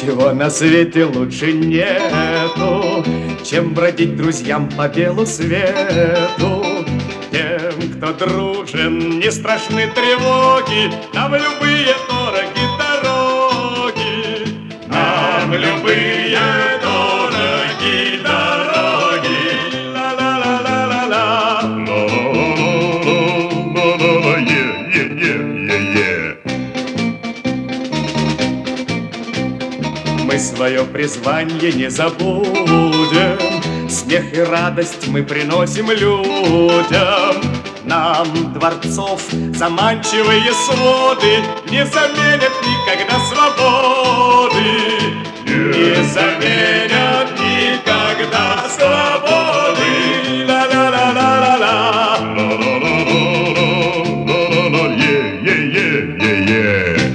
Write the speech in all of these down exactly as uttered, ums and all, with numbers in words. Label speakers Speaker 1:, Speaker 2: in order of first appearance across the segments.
Speaker 1: Ничего на свете лучше нету, чем бродить друзьям по белу свету. Тем, кто дружен, не страшны тревоги, нам любые дороги дороги. Нам любые дороги дороги. Ла-ла-ла-ла-ла-ла. Ла-ла-ла-ла-ла-ла-ла. Е-е-е-е-е. Мы свое призвание не забудем, смех и радость мы приносим людям. Нам дворцов заманчивые своды не заменят никогда свободы. Не заменят никогда свободы. Ла-ла-ла-ла-ла-ла. Ла-ла-ла-ла-ла-ла-ла. Е-е-е-е-е.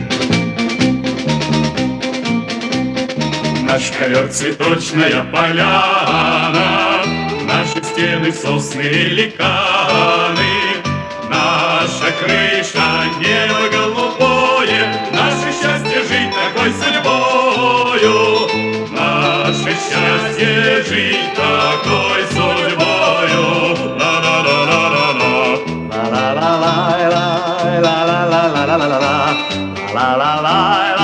Speaker 1: Наш ковер цветочная поляна, наши стены сосны и ликаны, наша крыша небо голубое, наше счастье жить такой судьбою, наше счастье жить такой судьбою. Ла-ла-ла-ла-ла-ла. Ла-ла-ла-ла-ла-ла-ла-ла-ла-ла-ла. Ла-ла-ла-ла-ла-ла-ла-ла-ла-ла.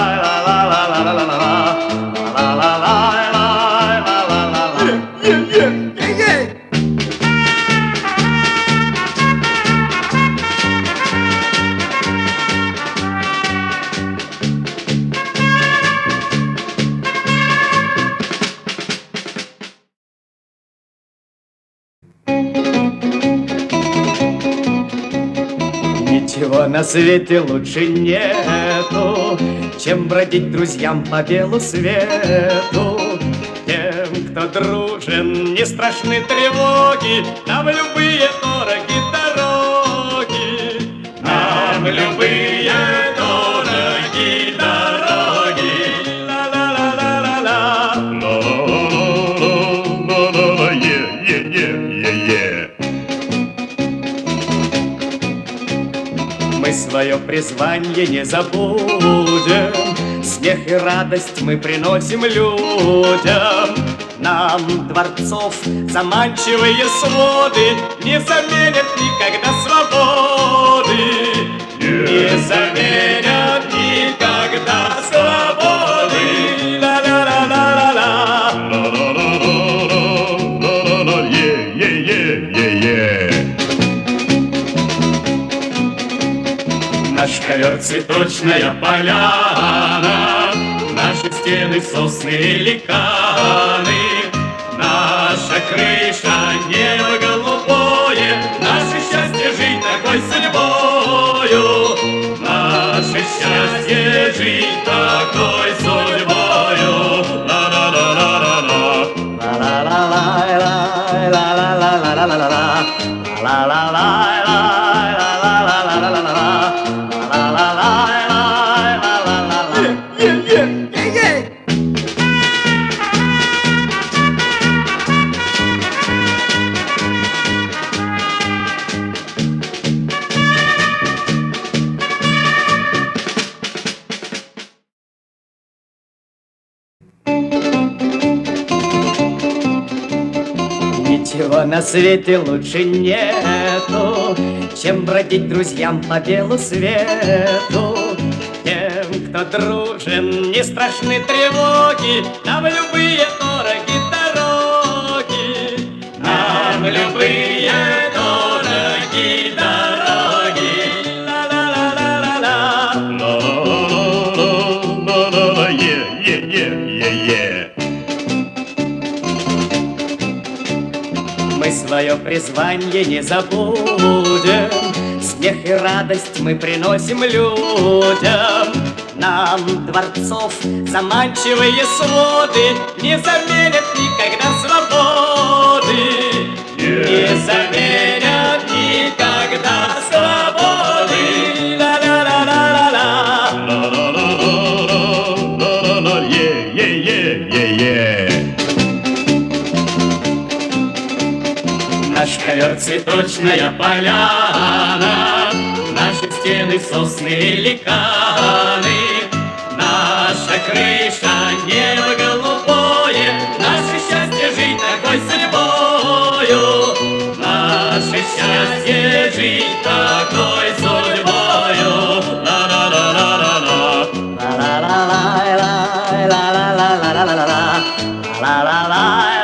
Speaker 1: Ничего на свете лучше нету, чем бродить друзьям по белу свету. Тем, кто дружен, не страшны тревоги, нам любые дороги дороги. Нам любые дороги дороги. Ла-ла-ла-ла-ла-ла. Ла-ла-ла-ла-ла-ла. Е-е-е-е-е. Мы свое призвание не забудем, смех и радость мы приносим людям. Нам дворцов заманчивые своды не заменят никогда свободы. Не заменят никогда свободы. Ла-ла-ла-ла-ла-ла. Ла-ла-ла-ла-ла-ла-ла. Е-е-е-е-е. Наш ковер цветочная поляна, наши стены сосны и ликаны, наша крыша небо голубое, наше счастье жить такой судьбою, наше счастье жить такой судьбою. Ла-ла-ла-ла-ла-ла. Ла-ла-ла-ла-ла-ла-ла-ла-ла-ла. Ла-ла-ла-ла-ла-ла-ла-ла-ла. Ничего на свете лучше нету, чем бродить друзьям по белу свету. Тем, кто дружен, не страшны тревоги, нам любые дороги дороги. Нам любые дороги дороги. Ла-ла-ла-ла-ла-ла. Ла-ла-ла-ла-ла-ла. Е-е-е-е-е. Мы свое призвание не забудем, смех и радость мы приносим людям. Нам дворцов заманчивые своды не заменят никогда свободы. Не заменят никогда свободы. Ла-ла-ла-ла-ла-ла. Ла-ла-ла-ла-ла-ла-ла. Е-е-е-е-е. Наш ковер цветочная поляна, наши стены сосны и ликаны, наша крыша небо голубое, наше счастье жить такой судьбою, наше счастье жить такой судьбою. Ла-ла-ла-ла-ла-ла, ла-ла-ла-ла-ла-ла-ла-ла-ла-ла-ла-ла-ла.